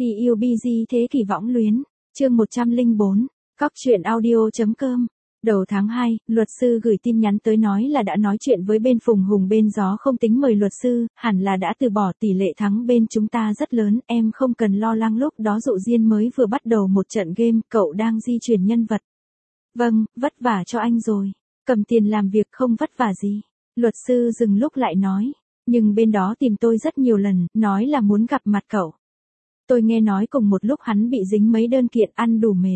PUBG Thế Kỷ Võng Luyến, chương 104, Cóc truyện audio.com. Đầu tháng 2, luật sư gửi tin nhắn tới nói là đã nói chuyện với bên Phùng Hùng bên Gió không tính mời luật sư, hẳn là đã từ bỏ, tỷ lệ thắng bên chúng ta rất lớn, em không cần lo lắng, lúc đó Dụ Diên mới vừa bắt đầu một trận game, cậu đang di chuyển nhân vật. Vâng, vất vả cho anh rồi. Cầm tiền làm việc không vất vả gì. Luật sư dừng lúc lại nói, nhưng bên đó tìm tôi rất nhiều lần, nói là muốn gặp mặt cậu. Tôi nghe nói cùng một lúc hắn bị dính mấy đơn kiện, ăn đủ mệt.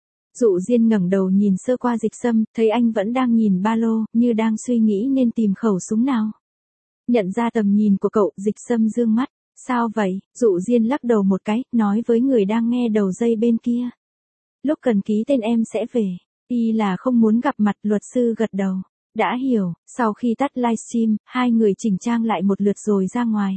Dụ Diên ngẩng đầu nhìn sơ qua Dịch Sâm, thấy anh vẫn đang nhìn ba lô, như đang suy nghĩ nên tìm khẩu súng nào. Nhận ra tầm nhìn của cậu, Dịch Sâm dương mắt. Sao vậy? Dụ Diên lắc đầu một cái, nói với người đang nghe đầu dây bên kia. Lúc cần ký tên em sẽ về. Y là không muốn gặp mặt, luật sư gật đầu. Đã hiểu. Sau khi tắt livestream, hai người chỉnh trang lại một lượt rồi ra ngoài.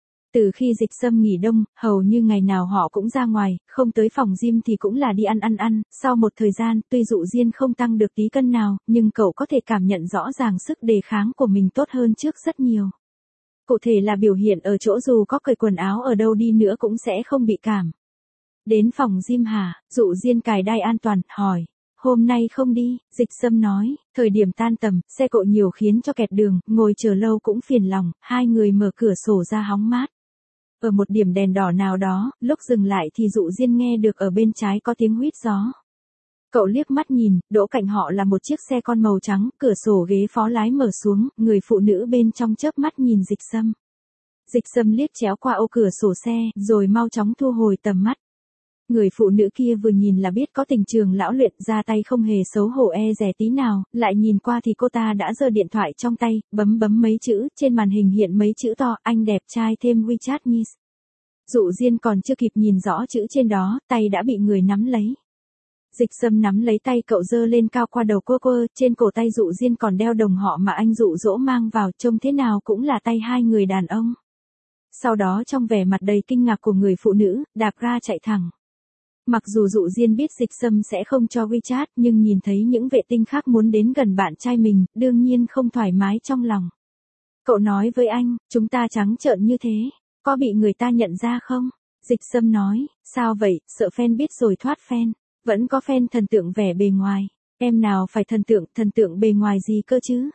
Từ khi Dịch Sâm nghỉ đông, hầu như ngày nào họ cũng ra ngoài, không tới phòng gym thì cũng là đi ăn. Sau một thời gian, tuy Dụ Diên không tăng được tí cân nào, nhưng cậu có thể cảm nhận rõ ràng sức đề kháng của mình tốt hơn trước rất nhiều. Cụ thể là biểu hiện ở chỗ dù có cởi quần áo ở đâu đi nữa cũng sẽ không bị cảm. Đến phòng gym hả? Dụ Diên cài đai an toàn, hỏi. Hôm nay không đi, Dịch Sâm nói, thời điểm tan tầm, xe cộ nhiều khiến cho kẹt đường, ngồi chờ lâu cũng phiền lòng, hai người mở cửa sổ ra hóng mát. Ở một điểm đèn đỏ nào đó, lúc dừng lại thì Dụ Diên nghe được ở bên trái có tiếng huýt gió. Cậu liếc mắt nhìn, đỗ cạnh họ là một chiếc xe con màu trắng, cửa sổ ghế phó lái mở xuống, người phụ nữ bên trong chớp mắt nhìn Dịch Sâm. Dịch Sâm liếc chéo qua ô cửa sổ xe, rồi mau chóng thu hồi tầm mắt. Người phụ nữ kia vừa nhìn là biết có tình trường lão luyện, ra tay không hề xấu hổ e dè tí nào, lại nhìn qua thì cô ta đã giơ điện thoại trong tay, bấm mấy chữ, trên màn hình hiện mấy chữ to, anh đẹp trai thêm WeChat Miss. Dụ Diên còn chưa kịp nhìn rõ chữ trên đó, tay đã bị người nắm lấy. Dịch Sâm nắm lấy tay cậu giơ lên cao qua đầu cô, trên cổ tay Dụ Diên còn đeo đồng họ mà anh dụ dỗ mang vào, trông thế nào cũng là tay hai người đàn ông. Sau đó trong vẻ mặt đầy kinh ngạc của người phụ nữ, đạp ga chạy thẳng. Mặc dù Dụ Diên biết Dịch Sâm sẽ không cho WeChat, nhưng nhìn thấy những vệ tinh khác muốn đến gần bạn trai mình, đương nhiên không thoải mái trong lòng. Cậu nói với anh, chúng ta trắng trợn như thế, có bị người ta nhận ra không? Dịch Sâm nói, sao vậy, sợ fan biết rồi thoát fan, vẫn có fan thần tượng vẻ bề ngoài, em nào phải thần tượng bề ngoài gì cơ chứ?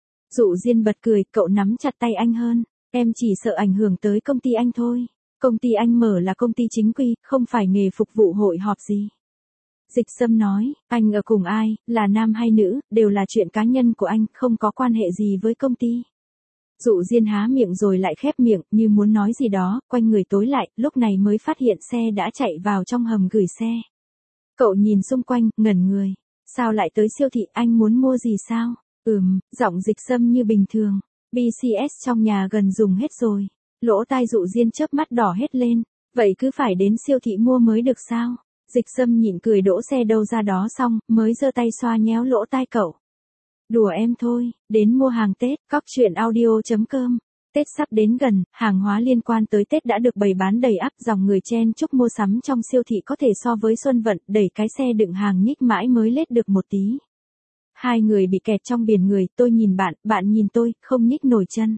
Dụ Diên bật cười, cậu nắm chặt tay anh hơn, em chỉ sợ ảnh hưởng tới công ty anh thôi. Công ty anh mở là công ty chính quy, không phải nghề phục vụ hội họp gì. Dịch Sâm nói, anh ở cùng ai, là nam hay nữ, đều là chuyện cá nhân của anh, không có quan hệ gì với công ty. Dụ Diên há miệng rồi lại khép miệng, như muốn nói gì đó, quanh người tối lại, lúc này mới phát hiện xe đã chạy vào trong hầm gửi xe. Cậu nhìn xung quanh, ngẩn người. Sao lại tới siêu thị, anh muốn mua gì sao? Giọng Dịch Sâm như bình thường. BCS trong nhà gần dùng hết rồi. Lỗ tai Dụ Diên chớp mắt đỏ hết lên, vậy cứ phải đến siêu thị mua mới được sao? Dịch Sâm nhịn cười đỗ xe đâu ra đó xong, mới giơ tay xoa nhéo lỗ tai cậu. Đùa em thôi, đến mua hàng Tết, Cóc truyện audio.com. Tết sắp đến gần, hàng hóa liên quan tới Tết đã được bày bán đầy ắp, dòng người chen chúc mua sắm trong siêu thị có thể so với Xuân Vận, đẩy cái xe đựng hàng nhích mãi mới lết được một tí. Hai người bị kẹt trong biển người, tôi nhìn bạn, bạn nhìn tôi, không nhích nổi chân.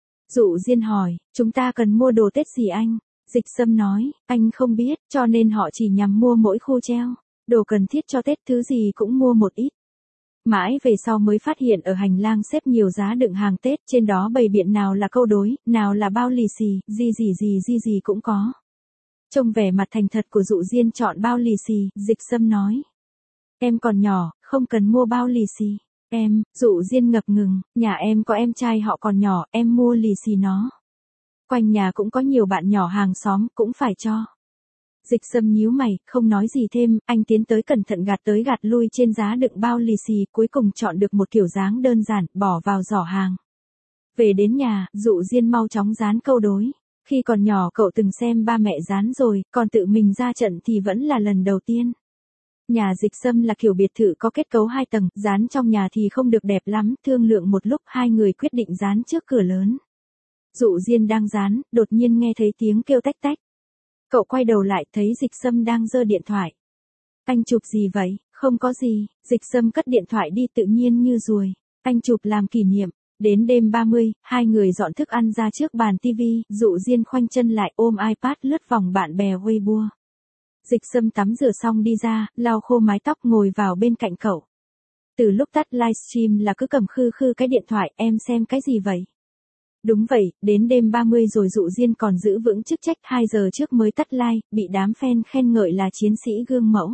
Dụ Diên hỏi, chúng ta cần mua đồ Tết gì anh? Dịch Sâm nói, anh không biết, cho nên họ chỉ nhằm mua mỗi khu treo. Đồ cần thiết cho Tết thứ gì cũng mua một ít. Mãi về sau mới phát hiện ở hành lang xếp nhiều giá đựng hàng Tết, trên đó bày biện nào là câu đối, nào là bao lì xì, gì cũng có. Trông vẻ mặt thành thật của Dụ Diên chọn bao lì xì, Dịch Sâm nói. Em còn nhỏ, không cần mua bao lì xì. Em, Dụ Diên ngập ngừng, nhà em có em trai họ còn nhỏ, em mua lì xì nó. Quanh nhà cũng có nhiều bạn nhỏ hàng xóm, cũng phải cho. Dịch Sâm nhíu mày, không nói gì thêm, anh tiến tới cẩn thận gạt tới gạt lui trên giá đựng bao lì xì, cuối cùng chọn được một kiểu dáng đơn giản, bỏ vào giỏ hàng. Về đến nhà, Dụ Diên mau chóng dán câu đối. Khi còn nhỏ cậu từng xem ba mẹ dán rồi, còn tự mình ra trận thì vẫn là lần đầu tiên. Nhà Dịch Sâm là kiểu biệt thự có kết cấu 2 tầng, dán trong nhà thì không được đẹp lắm, thương lượng một lúc hai người quyết định dán trước cửa lớn. Dụ Diên đang dán, đột nhiên nghe thấy tiếng kêu tách tách. Cậu quay đầu lại thấy Dịch Sâm đang giơ điện thoại. Anh chụp gì vậy? Không có gì, Dịch Sâm cất điện thoại đi tự nhiên như ruồi. Anh chụp làm kỷ niệm. Đến đêm 30, hai người dọn thức ăn ra trước bàn tivi, Dụ Diên khoanh chân lại ôm iPad lướt vòng bạn bè Weibo. Dịch Sâm tắm rửa xong đi ra, lau khô mái tóc ngồi vào bên cạnh cậu. Từ lúc tắt livestream là cứ cầm khư khư cái điện thoại, em xem cái gì vậy? Đúng vậy, đến đêm 30 rồi Dụ Diên còn giữ vững chức trách 2 giờ trước mới tắt live, bị đám fan khen ngợi là chiến sĩ gương mẫu.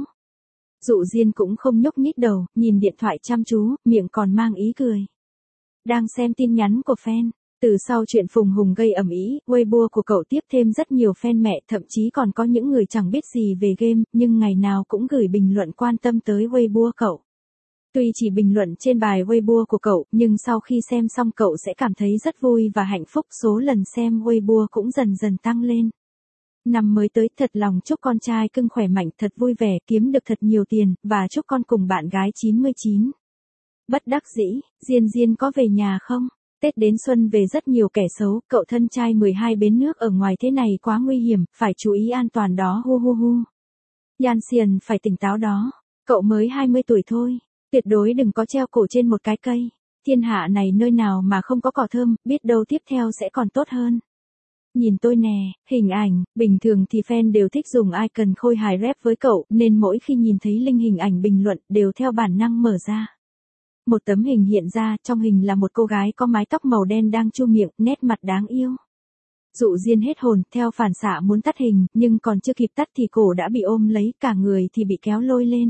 Dụ Diên cũng không nhúc nhích đầu, nhìn điện thoại chăm chú, miệng còn mang ý cười. Đang xem tin nhắn của fan. Từ sau chuyện Phùng Hùng gây ầm ĩ, Weibo của cậu tiếp thêm rất nhiều fan mẹ, thậm chí còn có những người chẳng biết gì về game, nhưng ngày nào cũng gửi bình luận quan tâm tới Weibo cậu. Tuy chỉ bình luận trên bài Weibo của cậu, nhưng sau khi xem xong cậu sẽ cảm thấy rất vui và hạnh phúc, số lần xem Weibo cũng dần dần tăng lên. Năm mới tới, thật lòng chúc con trai cưng khỏe mạnh, thật vui vẻ, kiếm được thật nhiều tiền, và chúc con cùng bạn gái 99. Bất đắc dĩ, Diên có về nhà không? Tết đến xuân về rất nhiều kẻ xấu, cậu thân trai 12 bến nước ở ngoài thế này quá nguy hiểm, phải chú ý an toàn đó hu hu hu. Yan Xiền phải tỉnh táo đó, cậu mới 20 tuổi thôi, tuyệt đối đừng có treo cổ trên một cái cây, thiên hạ này nơi nào mà không có cỏ thơm, biết đâu tiếp theo sẽ còn tốt hơn. Nhìn tôi nè, hình ảnh, bình thường thì fan đều thích dùng icon khôi hài rap với cậu, nên mỗi khi nhìn thấy link hình ảnh bình luận đều theo bản năng mở ra. Một tấm hình hiện ra, trong hình là một cô gái có mái tóc màu đen đang chu miệng, nét mặt đáng yêu. Dụ Diên hết hồn, theo phản xạ muốn tắt hình, nhưng còn chưa kịp tắt thì cổ đã bị ôm lấy, cả người thì bị kéo lôi lên.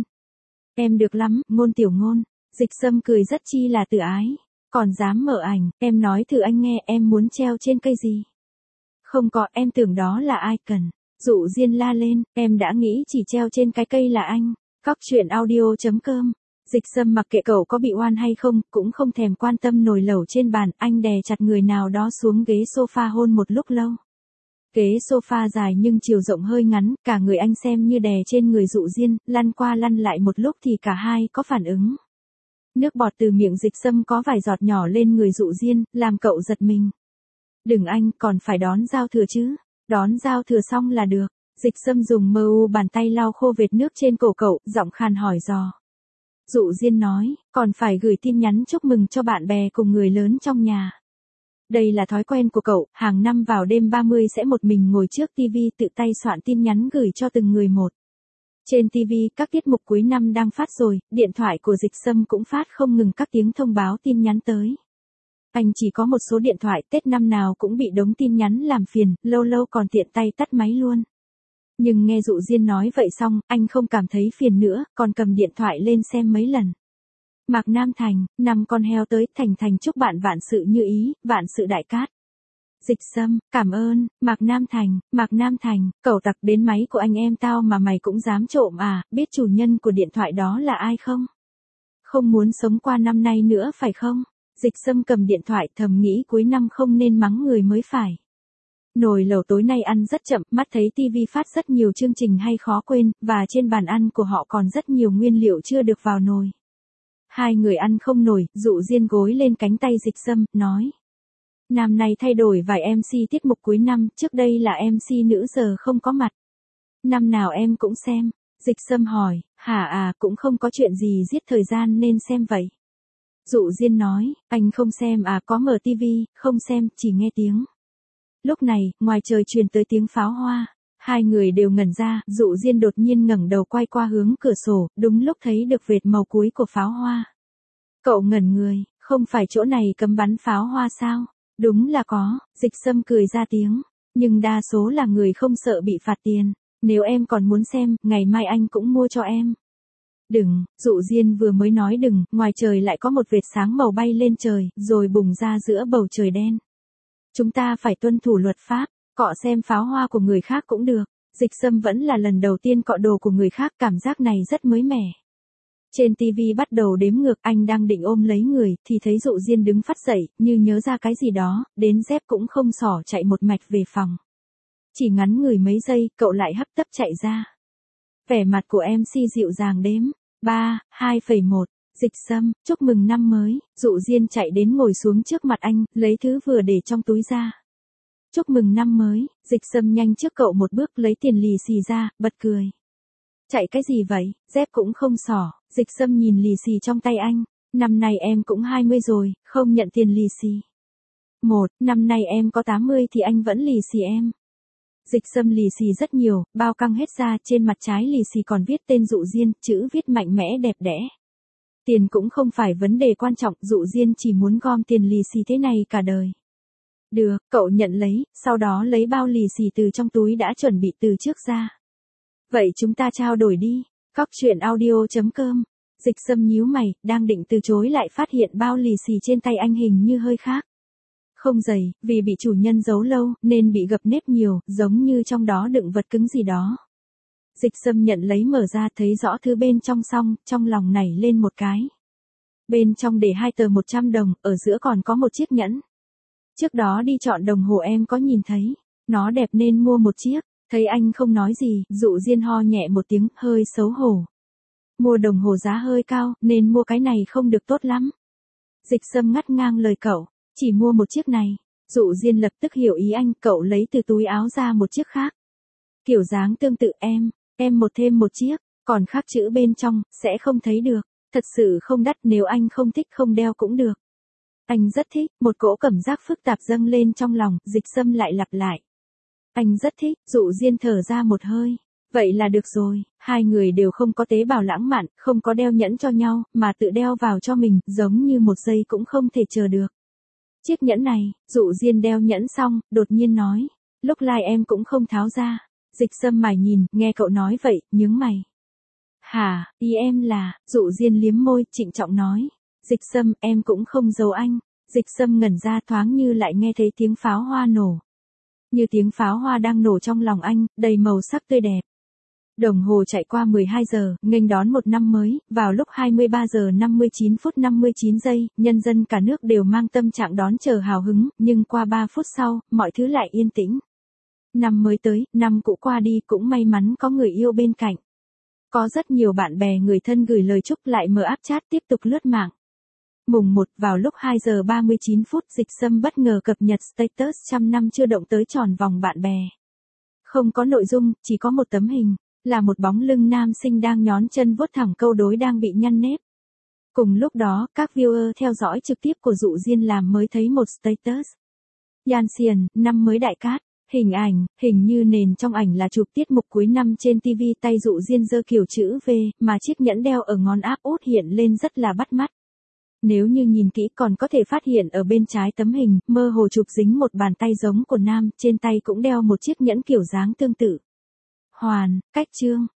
Em được lắm, Ngôn tiểu Ngôn. Dịch Sâm cười rất chi là tự ái. Còn dám mở ảnh, em nói thử anh nghe, em muốn treo trên cây gì? Không có, em tưởng đó là icon. Dụ Diên la lên, em đã nghĩ chỉ treo trên cái cây là anh. Cóc truyện audio.com. Dịch Sâm mặc kệ cậu có bị oan hay không, cũng không thèm quan tâm nồi lẩu trên bàn, anh đè chặt người nào đó xuống ghế sofa hôn một lúc lâu. Ghế sofa dài nhưng chiều rộng hơi ngắn, cả người anh xem như đè trên người Dụ Diên, lăn qua lăn lại một lúc thì cả hai có phản ứng. Nước bọt từ miệng Dịch Sâm có vài giọt nhỏ lên người Dụ Diên, làm cậu giật mình. Đừng anh, còn phải đón giao thừa chứ. Đón giao thừa xong là được. Dịch Sâm dùng bàn tay lau khô vệt nước trên cổ cậu, giọng khàn hỏi dò. Dụ Diên nói, còn phải gửi tin nhắn chúc mừng cho bạn bè cùng người lớn trong nhà. Đây là thói quen của cậu, hàng năm vào đêm 30 sẽ một mình ngồi trước TV tự tay soạn tin nhắn gửi cho từng người một. Trên TV, các tiết mục cuối năm đang phát rồi, điện thoại của Dịch Sâm cũng phát không ngừng các tiếng thông báo tin nhắn tới. Anh chỉ có một số điện thoại, Tết năm nào cũng bị đống tin nhắn làm phiền, lâu lâu còn tiện tay tắt máy luôn. Nhưng nghe Dụ Diên nói vậy xong, anh không cảm thấy phiền nữa, còn cầm điện thoại lên xem mấy lần. Mạc Nam Thành, 5 con heo tới, Thành chúc bạn vạn sự như ý, vạn sự đại cát. Dịch Sâm, cảm ơn, Mạc Nam Thành, cẩu tặc đến máy của anh em tao mà mày cũng dám trộm à, biết chủ nhân của điện thoại đó là ai không? Không muốn sống qua năm nay nữa phải không? Dịch Sâm cầm điện thoại thầm nghĩ cuối năm không nên mắng người mới phải. Nồi lẩu tối nay ăn rất chậm, mắt thấy TV phát rất nhiều chương trình hay khó quên, và trên bàn ăn của họ còn rất nhiều nguyên liệu chưa được vào nồi. Hai người ăn không nổi, Dụ Diên gối lên cánh tay Dịch Sâm, nói. Năm nay thay đổi vài MC tiết mục cuối năm, trước đây là MC nữ giờ không có mặt. Năm nào em cũng xem. Dịch Sâm hỏi, hả à, cũng không có chuyện gì giết thời gian nên xem vậy. Dụ Diên nói, anh không xem à, có mở TV, không xem, chỉ nghe tiếng. Lúc này, ngoài trời truyền tới tiếng pháo hoa. Hai người đều ngẩn ra, Dụ Diên đột nhiên ngẩng đầu quay qua hướng cửa sổ, đúng lúc thấy được vệt màu cuối của pháo hoa. Cậu ngẩn người, không phải chỗ này cấm bắn pháo hoa sao? Đúng là có, Dịch Sâm cười ra tiếng. Nhưng đa số là người không sợ bị phạt tiền. Nếu em còn muốn xem, ngày mai anh cũng mua cho em. Đừng, Dụ Diên vừa mới nói đừng, ngoài trời lại có một vệt sáng màu bay lên trời, rồi bùng ra giữa bầu trời đen. Chúng ta phải tuân thủ luật pháp, cọ xem pháo hoa của người khác cũng được. Dịch Sâm vẫn là lần đầu tiên cọ đồ của người khác, cảm giác này rất mới mẻ. Trên TV bắt đầu đếm ngược, anh đang định ôm lấy người, thì thấy Dụ Diên đứng phắt dậy, như nhớ ra cái gì đó, đến dép cũng không xỏ chạy một mạch về phòng. Chỉ ngắn người mấy giây, cậu lại hấp tấp chạy ra. Vẻ mặt của MC dịu dàng đếm. 3, 2,1. Dịch Sâm, chúc mừng năm mới. Dụ Diên chạy đến ngồi xuống trước mặt anh, lấy thứ vừa để trong túi ra. Chúc mừng năm mới. Dịch Sâm nhanh trước cậu một bước lấy tiền lì xì ra, bật cười. Chạy cái gì vậy, dép cũng không xỏ. Dịch Sâm nhìn lì xì trong tay anh. Năm nay em cũng 20 rồi, không nhận tiền lì xì. 1. Năm nay em có 80 thì anh vẫn lì xì em. Dịch Sâm lì xì rất nhiều, bao căng hết ra, trên mặt trái lì xì còn viết tên Dụ Diên, chữ viết mạnh mẽ đẹp đẽ. Tiền cũng không phải vấn đề quan trọng, Dụ Diên chỉ muốn gom tiền lì xì thế này cả đời. Được, cậu nhận lấy, sau đó lấy bao lì xì từ trong túi đã chuẩn bị từ trước ra. Vậy chúng ta trao đổi đi. Cóc truyện audio.com. Dịch Sâm nhíu mày, đang định từ chối lại phát hiện bao lì xì trên tay anh hình như hơi khác. Không dày, vì bị chủ nhân giấu lâu, nên bị gập nếp nhiều, giống như trong đó đựng vật cứng gì đó. Dịch Sâm nhận lấy mở ra thấy rõ thứ bên trong xong, trong lòng nảy lên một cái. Bên trong để 2 tờ 100 đồng, ở giữa còn có một chiếc nhẫn. Trước đó đi chọn đồng hồ em có nhìn thấy, nó đẹp nên mua một chiếc, thấy anh không nói gì, Dụ Diên ho nhẹ một tiếng, hơi xấu hổ. Mua đồng hồ giá hơi cao, nên mua cái này không được tốt lắm. Dịch Sâm ngắt ngang lời cậu, chỉ mua một chiếc này. Dụ Diên lập tức hiểu ý anh, cậu lấy từ túi áo ra một chiếc khác. Kiểu dáng tương tự em một thêm một chiếc, còn khắc chữ bên trong, sẽ không thấy được. Thật sự không đắt, nếu anh không thích không đeo cũng được. Anh rất thích, một cỗ cảm giác phức tạp dâng lên trong lòng, Dịch Sâm lại lặp lại. Anh rất thích, Dụ Diên thở ra một hơi. Vậy là được rồi, hai người đều không có tế bào lãng mạn, không có đeo nhẫn cho nhau, mà tự đeo vào cho mình, giống như một giây cũng không thể chờ được. Chiếc nhẫn này, Dụ Diên đeo nhẫn xong, đột nhiên nói. Lúc lai em cũng không tháo ra. Dịch Sâm mải nhìn, nghe cậu nói vậy, nhướng mày. Hả, ý em là, Dụ Diên liếm môi, trịnh trọng nói. Dịch Sâm, em cũng không giấu anh. Dịch Sâm ngẩn ra thoáng như lại nghe thấy tiếng pháo hoa nổ. Như tiếng pháo hoa đang nổ trong lòng anh, đầy màu sắc tươi đẹp. Đồng hồ chạy qua 12 giờ, nghênh đón một năm mới, vào lúc 23 giờ 59 phút 59 giây, nhân dân cả nước đều mang tâm trạng đón chờ hào hứng, nhưng qua 3 phút sau, mọi thứ lại yên tĩnh. Năm mới tới, năm cũ qua đi, cũng may mắn có người yêu bên cạnh. Có rất nhiều bạn bè người thân gửi lời chúc, lại mở app chat tiếp tục lướt mạng. Mùng 1 vào lúc 2 giờ 39 phút, Dịch Sâm bất ngờ cập nhật status 100 năm chưa động tới tròn vòng bạn bè. Không có nội dung, chỉ có một tấm hình, là một bóng lưng nam sinh đang nhón chân vuốt thẳng câu đối đang bị nhăn nếp. Cùng lúc đó, các viewer theo dõi trực tiếp của Dụ Diên làm mới thấy một status. Yan Xiền, năm mới đại cát. Hình ảnh, hình như nền trong ảnh là chụp tiết mục cuối năm trên TV, tay Dụ Diên giơ kiểu chữ V, mà chiếc nhẫn đeo ở ngón áp út hiện lên rất là bắt mắt. Nếu như nhìn kỹ còn có thể phát hiện ở bên trái tấm hình, mơ hồ chụp dính một bàn tay giống của nam, trên tay cũng đeo một chiếc nhẫn kiểu dáng tương tự. Hoàn, cách chương.